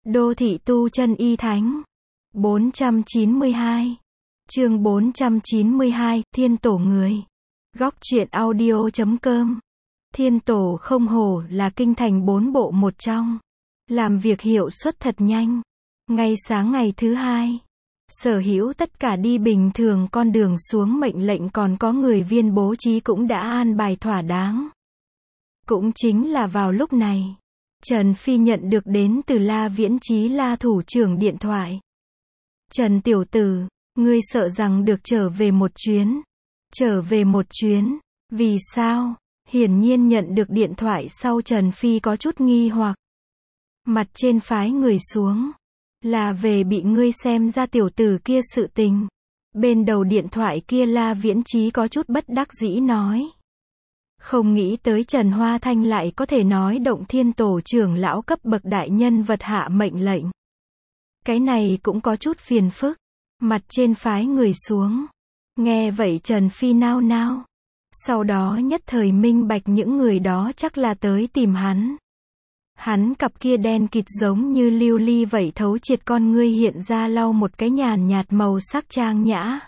Đô thị tu chân y thánh. 492. Chương 492, Thiên Tổ người. Góc truyện audio.com. Thiên Tổ không hổ là kinh thành 4 bộ một trong. Làm việc hiệu suất thật nhanh. Ngay sáng ngày thứ hai, sở hữu tất cả đi bình thường con đường xuống mệnh lệnh còn có người viên bố trí cũng đã an bài thỏa đáng. Cũng chính là vào lúc này, Trần Phi nhận được đến từ La Viễn Chí La thủ trưởng điện thoại. Trần tiểu tử, ngươi sợ rằng được trở về một chuyến. Trở về một chuyến, vì sao? Hiển nhiên nhận được điện thoại sau Trần Phi có chút nghi hoặc. Mặt trên phái người xuống, là về bị ngươi xem ra tiểu tử kia sự tình. Bên đầu điện thoại kia La Viễn Chí có chút bất đắc dĩ nói. Không nghĩ tới Trần Hoa Thanh lại có thể nói động Thiên Tổ trưởng lão cấp bậc đại nhân vật hạ mệnh lệnh. Cái này cũng có chút phiền phức. Mặt trên phái người xuống. Nghe vậy Trần Phi nao nao. Sau đó nhất thời minh bạch những người đó chắc là tới tìm hắn. Hắn cặp kia đen kịt giống như lưu ly vậy thấu triệt con ngươi hiện ra lau một cái nhàn nhạt màu sắc trang nhã.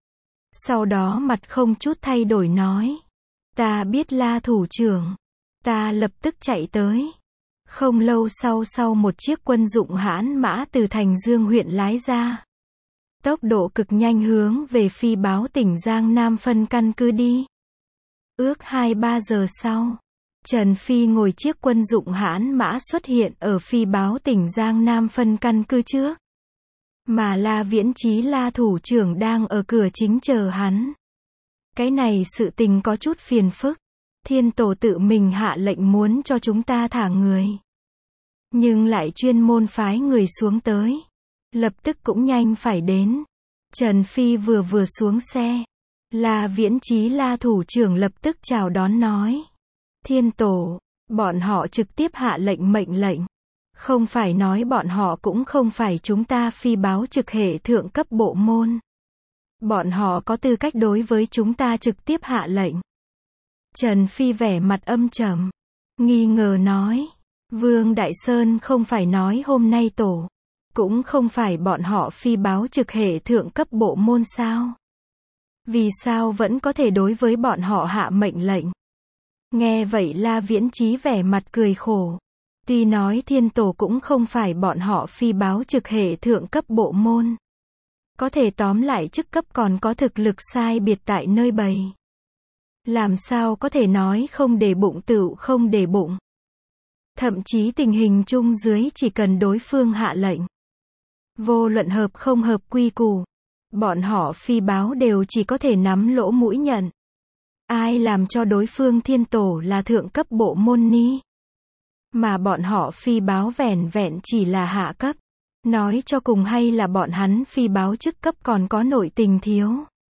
Sau đó mặt không chút thay đổi nói. Ta biết La thủ trưởng. Ta lập tức chạy tới. Không lâu sau một chiếc quân dụng hãn mã từ Thành Dương huyện lái ra. Tốc độ cực nhanh hướng về Phi Báo tỉnh Giang Nam phân căn cứ đi. Ước 2-3 giờ sau, Trần Phi ngồi chiếc quân dụng hãn mã xuất hiện ở Phi Báo tỉnh Giang Nam phân căn cứ trước. Mà La Viễn Chí La thủ trưởng đang ở cửa chính chờ hắn. Cái này sự tình có chút phiền phức. Thiên Tổ tự mình hạ lệnh muốn cho chúng ta thả người. Nhưng lại chuyên môn phái người xuống tới. Lập tức cũng nhanh phải đến. Trần Phi vừa xuống xe. La Viễn Chí La thủ trưởng lập tức chào đón nói. Thiên Tổ, bọn họ trực tiếp hạ mệnh lệnh. Không phải nói bọn họ cũng không phải chúng ta Phi Báo trực hệ thượng cấp bộ môn. Bọn họ có tư cách đối với chúng ta trực tiếp hạ lệnh. Trần Phi vẻ mặt âm trầm. Nghi ngờ nói. Vương Đại Sơn không phải nói hôm nay Tổ. Cũng không phải bọn họ Phi Báo trực hệ thượng cấp bộ môn sao? Vì sao vẫn có thể đối với bọn họ hạ mệnh lệnh? Nghe vậy La Viễn Chí vẻ mặt cười khổ. Tuy nói Thiên Tổ cũng không phải bọn họ Phi Báo trực hệ thượng cấp bộ môn. Có thể tóm lại chức cấp còn có thực lực sai biệt tại nơi bầy. Làm sao có thể nói không để bụng tựu không để bụng. Thậm chí tình hình chung dưới chỉ cần đối phương hạ lệnh. Vô luận hợp không hợp quy củ. Bọn họ Phi Báo đều chỉ có thể nắm lỗ mũi nhận. Ai làm cho đối phương Thiên Tổ là thượng cấp bộ môn ni. Mà bọn họ Phi Báo vẻn vẹn chỉ là hạ cấp. Nói cho cùng hay là bọn hắn Phi Báo chức cấp còn có nội tình thiếu.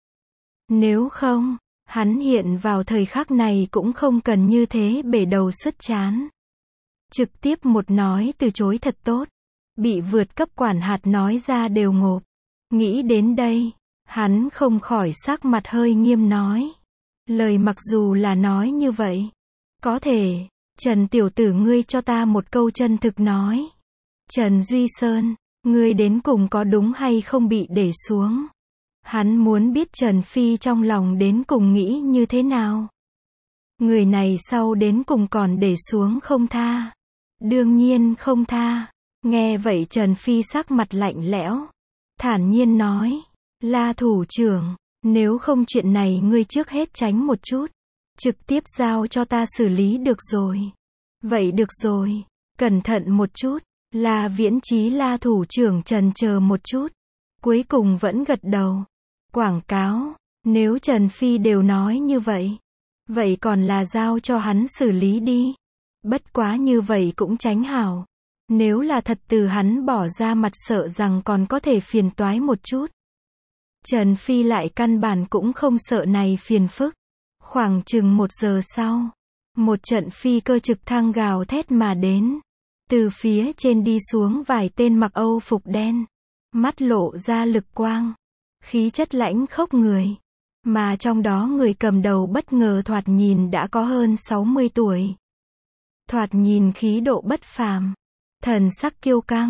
Nếu không, hắn hiện vào thời khắc này cũng không cần như thế bể đầu sứt chán. Trực tiếp một nói từ chối thật tốt. Bị vượt cấp quản hạt nói ra đều ngộp. Nghĩ đến đây, hắn không khỏi sắc mặt hơi nghiêm nói. Lời mặc dù là nói như vậy. Có thể, Trần tiểu tử ngươi cho ta một câu chân thực nói. Trần Duy Sơn, ngươi đến cùng có đúng hay không bị để xuống? Hắn muốn biết Trần Phi trong lòng đến cùng nghĩ như thế nào? Người này sau đến cùng còn để xuống không tha? Đương nhiên không tha. Nghe vậy Trần Phi sắc mặt lạnh lẽo. Thản nhiên nói. La thủ trưởng, nếu không chuyện này ngươi trước hết tránh một chút. Trực tiếp giao cho ta xử lý được rồi. Vậy được rồi. Cẩn thận một chút. La Viễn Chí La thủ trưởng chần chờ một chút. Cuối cùng vẫn gật đầu. Quảng cáo. Nếu Trần Phi đều nói như vậy. Vậy còn là giao cho hắn xử lý đi. Bất quá như vậy cũng tránh hảo. Nếu là thật từ hắn bỏ ra mặt sợ rằng còn có thể phiền toái một chút. Trần Phi lại căn bản cũng không sợ này phiền phức. Khoảng chừng 1 giờ sau. Một trận phi cơ trực thăng gào thét mà đến. Từ phía trên đi xuống vài tên mặc Âu phục đen. Mắt lộ ra lực quang. Khí chất lãnh khốc người. Mà trong đó người cầm đầu bất ngờ thoạt nhìn đã có hơn 60 tuổi. Thoạt nhìn khí độ bất phàm. Thần sắc kiêu căng.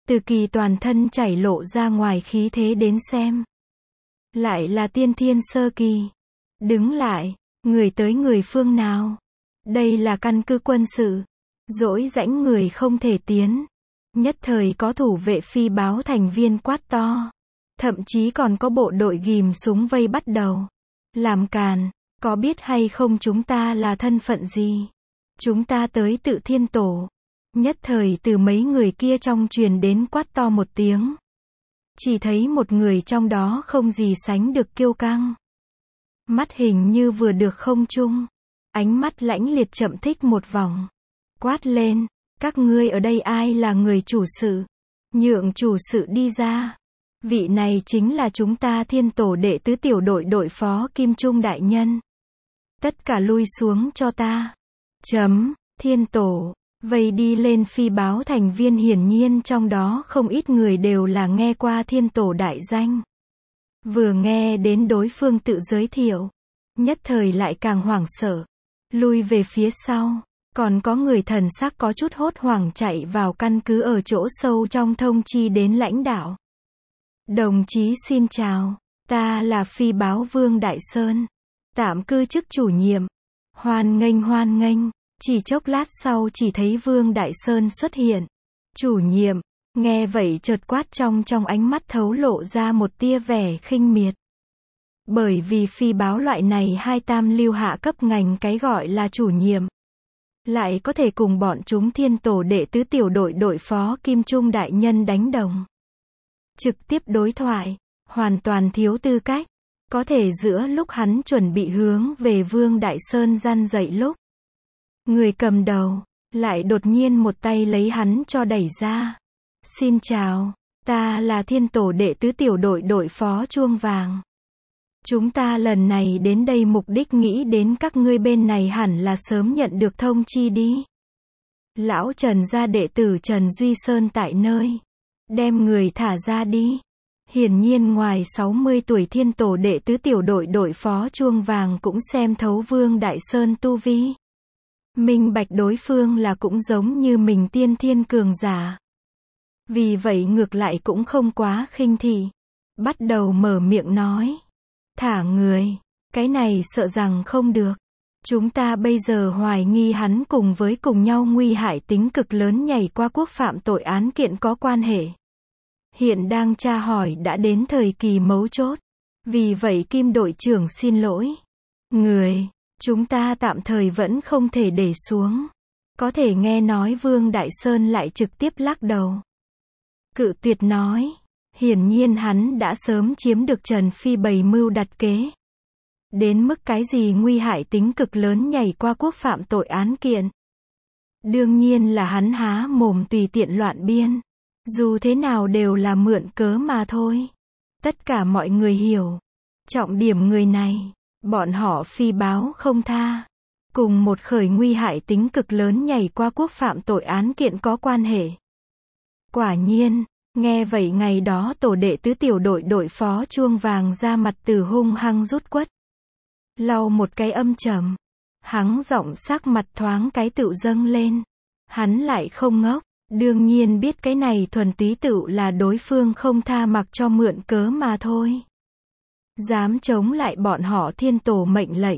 Từ Kỳ toàn thân chảy lộ ra ngoài khí thế đến xem. Lại là tiên thiên sơ kỳ. Đứng lại, người tới người phương nào? Đây là căn cứ quân sự. Dỗi rãnh người không thể tiến. Nhất thời có thủ vệ phi báo thành viên quát to. Thậm chí còn có bộ đội ghim súng vây bắt đầu. Làm càn, có biết hay không chúng ta là thân phận gì? Chúng ta tới tự Thiên Tổ. Nhất thời từ mấy người kia trong truyền đến quát to một tiếng. Chỉ thấy một người trong đó không gì sánh được kiêu căng. Mắt hình như vừa được không trung. Ánh mắt lãnh liệt chậm thích một vòng. Quát lên, các ngươi ở đây ai là người chủ sự? Nhượng chủ sự đi ra. Vị này chính là chúng ta Thiên Tổ đệ tứ tiểu đội đội phó Kim Trung đại nhân. Tất cả lui xuống cho ta. Thiên Tổ, vây đi lên phi báo thành viên hiển nhiên trong đó không ít người đều là nghe qua Thiên Tổ đại danh. Vừa nghe đến đối phương tự giới thiệu, nhất thời lại càng hoảng sợ. Lui về phía sau, còn có người thần sắc có chút hốt hoảng chạy vào căn cứ ở chỗ sâu trong thông chi đến lãnh đạo. Đồng chí xin chào, ta là phi báo Vương Đại Sơn, tạm cư chức chủ nhiệm. Hoan nghênh, chỉ chốc lát sau chỉ thấy Vương Đại Sơn xuất hiện. Chủ nhiệm, nghe vậy chợt quát trong ánh mắt thấu lộ ra một tia vẻ khinh miệt. Bởi vì phi báo loại này hai tam lưu hạ cấp ngành cái gọi là chủ nhiệm. Lại có thể cùng bọn chúng Thiên Tổ đệ tứ tiểu đội đội phó Kim Trung đại nhân đánh đồng. Trực tiếp đối thoại, hoàn toàn thiếu tư cách. Có thể giữa lúc hắn chuẩn bị hướng về Vương Đại Sơn răn dậy lúc. Người cầm đầu, lại đột nhiên một tay lấy hắn cho đẩy ra. Xin chào, ta là Thiên Tổ đệ tứ tiểu đội đội phó Chuông Vàng. Chúng ta lần này đến đây mục đích nghĩ đến các ngươi bên này hẳn là sớm nhận được thông chi đi. Lão Trần gia đệ tử Trần Duy Sơn tại nơi. Đem người thả ra đi. Hiển nhiên ngoài 60 tuổi Thiên Tổ đệ tứ tiểu đội đội phó Chuông Vàng cũng xem thấu Vương Đại Sơn tu vi. Minh bạch đối phương là cũng giống như mình tiên thiên cường giả. Vì vậy ngược lại cũng không quá khinh thị. Bắt đầu mở miệng nói. Thả người, cái này sợ rằng không được. Chúng ta bây giờ hoài nghi hắn cùng với cùng nhau nguy hại tính cực lớn nhảy qua quốc phạm tội án kiện có quan hệ. Hiện đang tra hỏi đã đến thời kỳ mấu chốt. Vì vậy Kim đội trưởng xin lỗi. Người, chúng ta tạm thời vẫn không thể để xuống. Có thể nghe nói Vương Đại Sơn lại trực tiếp lắc đầu. Cự tuyệt nói. Hiển nhiên hắn đã sớm chiếm được Trần Phi bày mưu đặt kế. Đến mức cái gì nguy hại tính cực lớn nhảy qua quốc phạm tội án kiện. Đương nhiên là hắn há mồm tùy tiện loạn biên. Dù thế nào đều là mượn cớ mà thôi. Tất cả mọi người hiểu. Trọng điểm người này, bọn họ phi báo không tha. Cùng một khởi nguy hại tính cực lớn nhảy qua quốc phạm tội án kiện có quan hệ. Quả nhiên. Nghe vậy ngày đó tổ đệ tứ tiểu đội đội phó Chuông Vàng ra mặt từ hung hăng rút quất. Lau một cái âm trầm. Hắn giọng sắc mặt thoáng cái tựu dâng lên. Hắn lại không ngốc. Đương nhiên biết cái này thuần túy tựu là đối phương không tha mặc cho mượn cớ mà thôi. Dám chống lại bọn họ Thiên Tổ mệnh lệnh.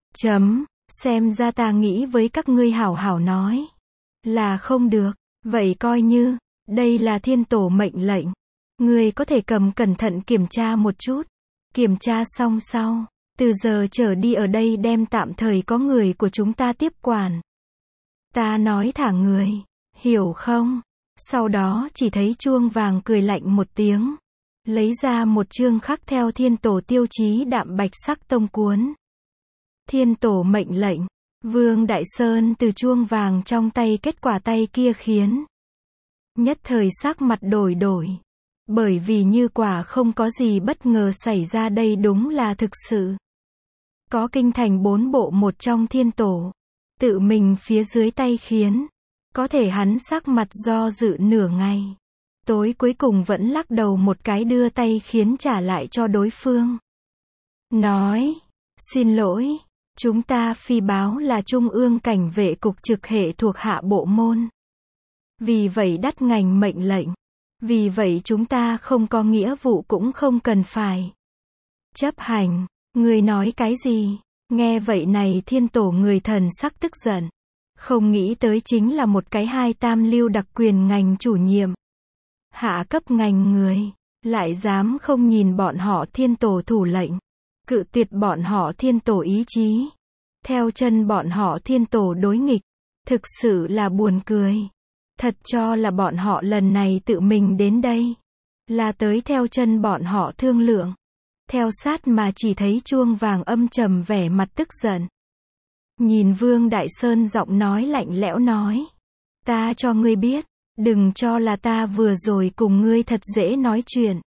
Xem ra ta nghĩ với các ngươi hảo hảo nói. Là không được. Vậy coi như. Đây là Thiên Tổ mệnh lệnh. Ngươi có thể cầm cẩn thận kiểm tra một chút. Kiểm tra xong sau. Từ giờ trở đi ở đây đem tạm thời có người của chúng ta tiếp quản. Ta nói thả người. Hiểu không? Sau đó chỉ thấy Chuông Vàng cười lạnh một tiếng. Lấy ra một chương khắc theo Thiên Tổ tiêu chí đạm bạch sắc tông cuốn. Thiên Tổ mệnh lệnh. Vương Đại Sơn từ Chuông Vàng trong tay kết quả tay kia khiến. Nhất thời sắc mặt đổi. Bởi vì như quả không có gì bất ngờ xảy ra đây đúng là thực sự. Có kinh thành 4 bộ một trong Thiên Tổ. Tự mình phía dưới tay khiến. Có thể hắn sắc mặt do dự nửa ngày. Tối cuối cùng vẫn lắc đầu một cái đưa tay khiến trả lại cho đối phương. Nói. Xin lỗi. Chúng ta phi báo là Trung ương cảnh vệ cục trực hệ thuộc hạ bộ môn. Vì vậy đắt ngành mệnh lệnh. Vì vậy chúng ta không có nghĩa vụ cũng không cần phải chấp hành. Ngươi nói cái gì? Nghe vậy này thiên tổ người thần sắc tức giận. Không nghĩ tới chính là một cái hai tam lưu đặc quyền ngành chủ nhiệm. Hạ cấp ngành người. Lại dám không nhìn bọn họ thiên tổ thủ lệnh. Cự tuyệt bọn họ thiên tổ ý chí. Theo chân bọn họ thiên tổ đối nghịch. Thực sự là buồn cười. Thật cho là bọn họ lần này tự mình đến đây. Là tới theo chân bọn họ thương lượng. Theo sát mà chỉ thấy chuông vàng âm trầm vẻ mặt tức giận. Nhìn Vương Đại Sơn giọng nói lạnh lẽo nói. Ta cho ngươi biết. Đừng cho là ta vừa rồi cùng ngươi thật dễ nói chuyện.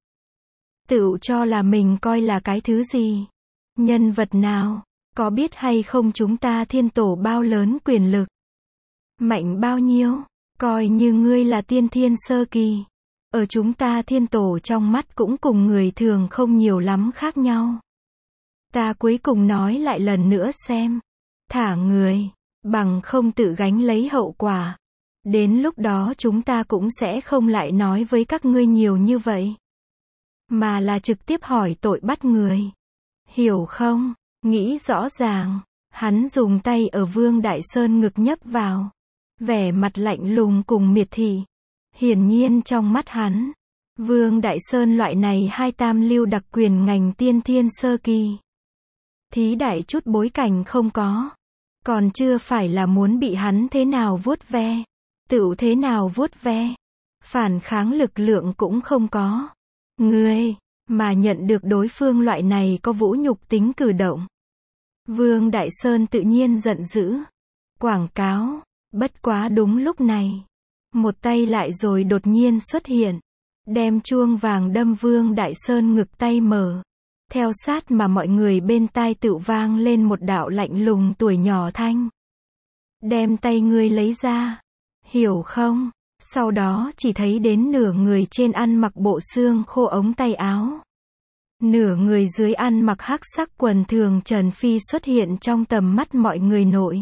Tự cho là mình coi là cái thứ gì. Nhân vật nào. Có biết hay không chúng ta thiên tổ bao lớn quyền lực. Mạnh bao nhiêu. Coi như ngươi là tiên thiên sơ kỳ. Ở chúng ta thiên tổ trong mắt cũng cùng người thường không nhiều lắm khác nhau. Ta cuối cùng nói lại lần nữa xem. Thả người. Bằng không tự gánh lấy hậu quả. Đến lúc đó chúng ta cũng sẽ không lại nói với các ngươi nhiều như vậy. Mà là trực tiếp hỏi tội bắt người. Hiểu không? Nghĩ rõ ràng. Hắn dùng tay ở Vương Đại Sơn ngực nhấp vào. Vẻ mặt lạnh lùng cùng miệt thị. Hiển nhiên trong mắt hắn. Vương Đại Sơn loại này hai tam lưu đặc quyền ngành tiên thiên sơ kỳ. Thí đại chút bối cảnh không có. Còn chưa phải là muốn bị hắn thế nào vuốt ve. Tự thế nào vuốt ve. Phản kháng lực lượng cũng không có. Ngươi, mà nhận được đối phương loại này có vũ nhục tính cử động. Vương Đại Sơn tự nhiên giận dữ. Quảng cáo. Bất quá đúng lúc này. Một tay lại rồi đột nhiên xuất hiện. Đem chuông vàng đâm Vương Đại Sơn ngực tay mở. Theo sát mà mọi người bên tai tự vang lên một đạo lạnh lùng tuổi nhỏ thanh. Đem tay ngươi lấy ra. Hiểu không? Sau đó chỉ thấy đến nửa người trên ăn mặc bộ xương khô ống tay áo. Nửa người dưới ăn mặc hắc sắc quần thường Trần Phi xuất hiện trong tầm mắt mọi người nội.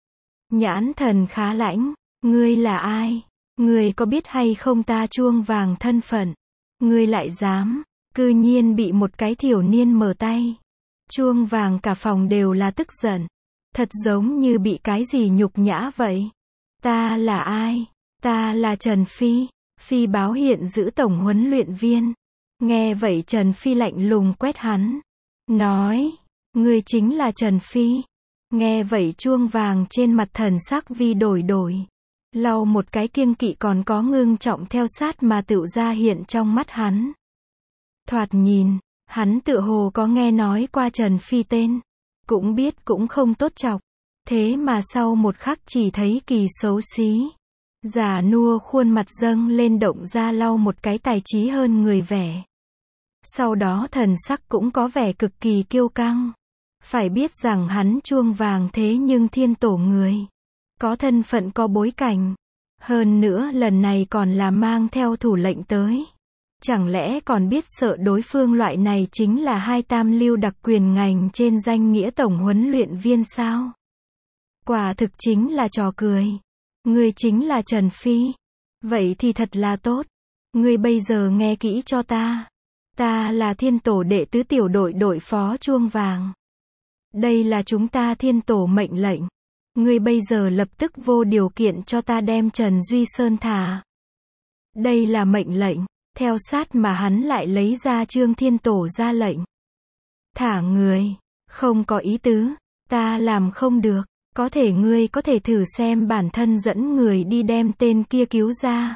Nhãn thần khá lãnh. Ngươi là ai? Ngươi có biết hay không ta chuông vàng thân phận? Ngươi lại dám. Cư nhiên bị một cái thiểu niên mở tay. Chuông vàng cả phòng đều là tức giận. Thật giống như bị cái gì nhục nhã vậy. Ta là ai? Ta là Trần Phi. Phi báo hiện giữ tổng huấn luyện viên. Nghe vậy Trần Phi lạnh lùng quét hắn. Nói. Ngươi chính là Trần Phi. Nghe vậy chuông vàng trên mặt thần sắc vi đổi. Lau một cái kiêng kỵ còn có ngưng trọng theo sát mà tự ra hiện trong mắt hắn. Thoạt nhìn, hắn tựa hồ có nghe nói qua Trần Phi tên. Cũng biết cũng không tốt chọc. Thế mà sau một khắc chỉ thấy kỳ xấu xí. Già nua khuôn mặt dâng lên động ra lau một cái tài trí hơn người vẻ. Sau đó thần sắc cũng có vẻ cực kỳ kiêu căng. Phải biết rằng hắn chuông vàng thế nhưng thiên tổ người. Có thân phận có bối cảnh. Hơn nữa lần này còn là mang theo thủ lệnh tới. Chẳng lẽ còn biết sợ đối phương loại này chính là hai tam lưu đặc quyền ngành trên danh nghĩa tổng huấn luyện viên sao? Quả thực chính là trò cười. Ngươi chính là Trần Phi. Vậy thì thật là tốt. Ngươi bây giờ nghe kỹ cho ta. Ta là thiên tổ đệ tứ tiểu đội đội phó chuông vàng. Đây là chúng ta thiên tổ mệnh lệnh. Ngươi bây giờ lập tức vô điều kiện cho ta đem Trần Duy Sơn thả. Đây là mệnh lệnh. Theo sát mà hắn lại lấy ra Trương Thiên Tổ ra lệnh. Thả người. Không có ý tứ. Ta làm không được. Có thể ngươi có thể thử xem bản thân dẫn người đi đem tên kia cứu ra.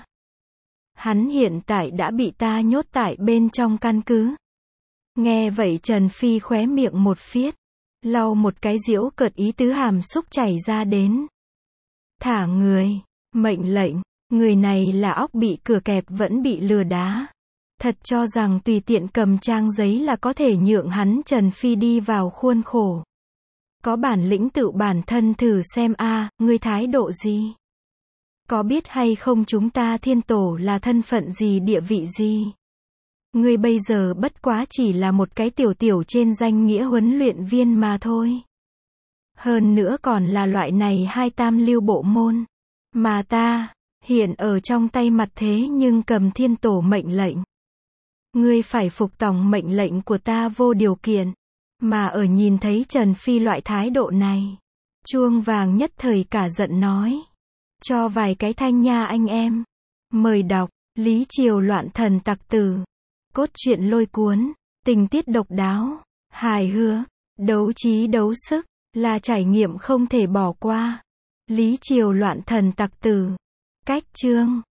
Hắn hiện tại đã bị ta nhốt tại bên trong căn cứ. Nghe vậy Trần Phi khóe miệng một phiết. Lau một cái giễu cợt ý tứ hàm xúc chảy ra đến. Thả người. Mệnh lệnh. Người này là óc bị cửa kẹp vẫn bị lừa đá. Thật cho rằng tùy tiện cầm trang giấy là có thể nhượng hắn Trần Phi đi vào khuôn khổ. Có bản lĩnh tự bản thân thử xem ngươi thái độ gì? Có biết hay không chúng ta thiên tổ là thân phận gì địa vị gì? Ngươi bây giờ bất quá chỉ là một cái tiểu trên danh nghĩa huấn luyện viên mà thôi. Hơn nữa còn là loại này hai tam lưu bộ môn. Mà ta, hiện ở trong tay mặt thế nhưng cầm thiên tổ mệnh lệnh. Ngươi phải phục tòng mệnh lệnh của ta vô điều kiện. Mà ở nhìn thấy Trần Phi loại thái độ này, Chuông Vàng nhất thời cả giận nói. Cho vài cái thanh nha anh em. Mời đọc, Lý Triều loạn thần tặc tử. Cốt truyện lôi cuốn, tình tiết độc đáo, hài hước, đấu trí đấu sức, là trải nghiệm không thể bỏ qua. Lý Triều loạn thần tặc tử. Cách chương